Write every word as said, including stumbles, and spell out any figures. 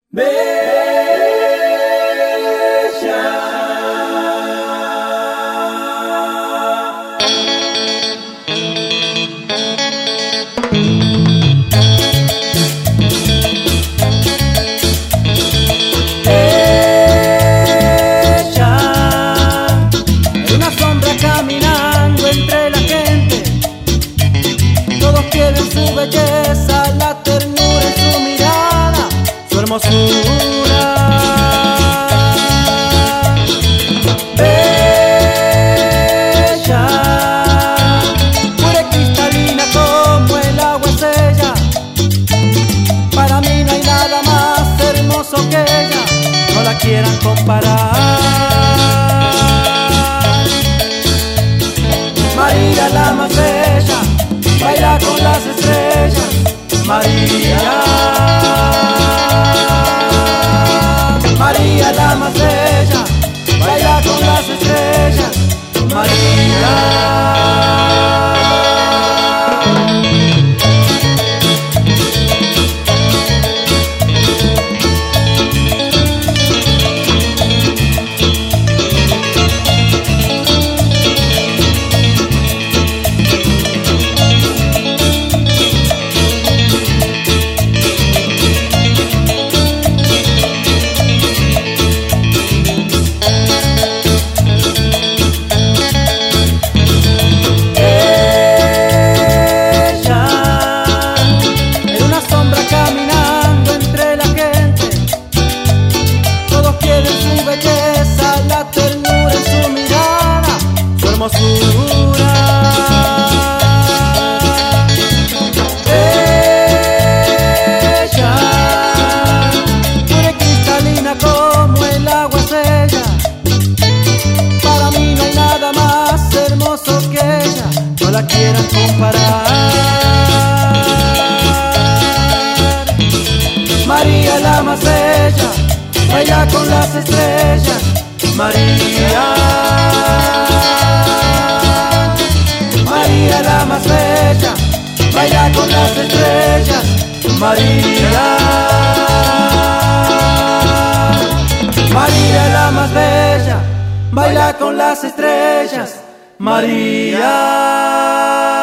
Su belleza, la ternura en su mirada, su hermosura. Bella, pura y cristalina como el agua es ella. Para mí no hay nada más hermoso que ella, no la quieran comparar. María la más bella, baila con las estrellas, María. María la más bella, baila con las estrellas, María. Hermosura. Ella, pura y cristalina como el agua es ella. Para mí no hay nada más hermoso que ella, no la quieran comparar. María la más bella, baila con las estrellas, María. María la más bella, baila con las estrellas, María. María la más bella, baila con las estrellas, María.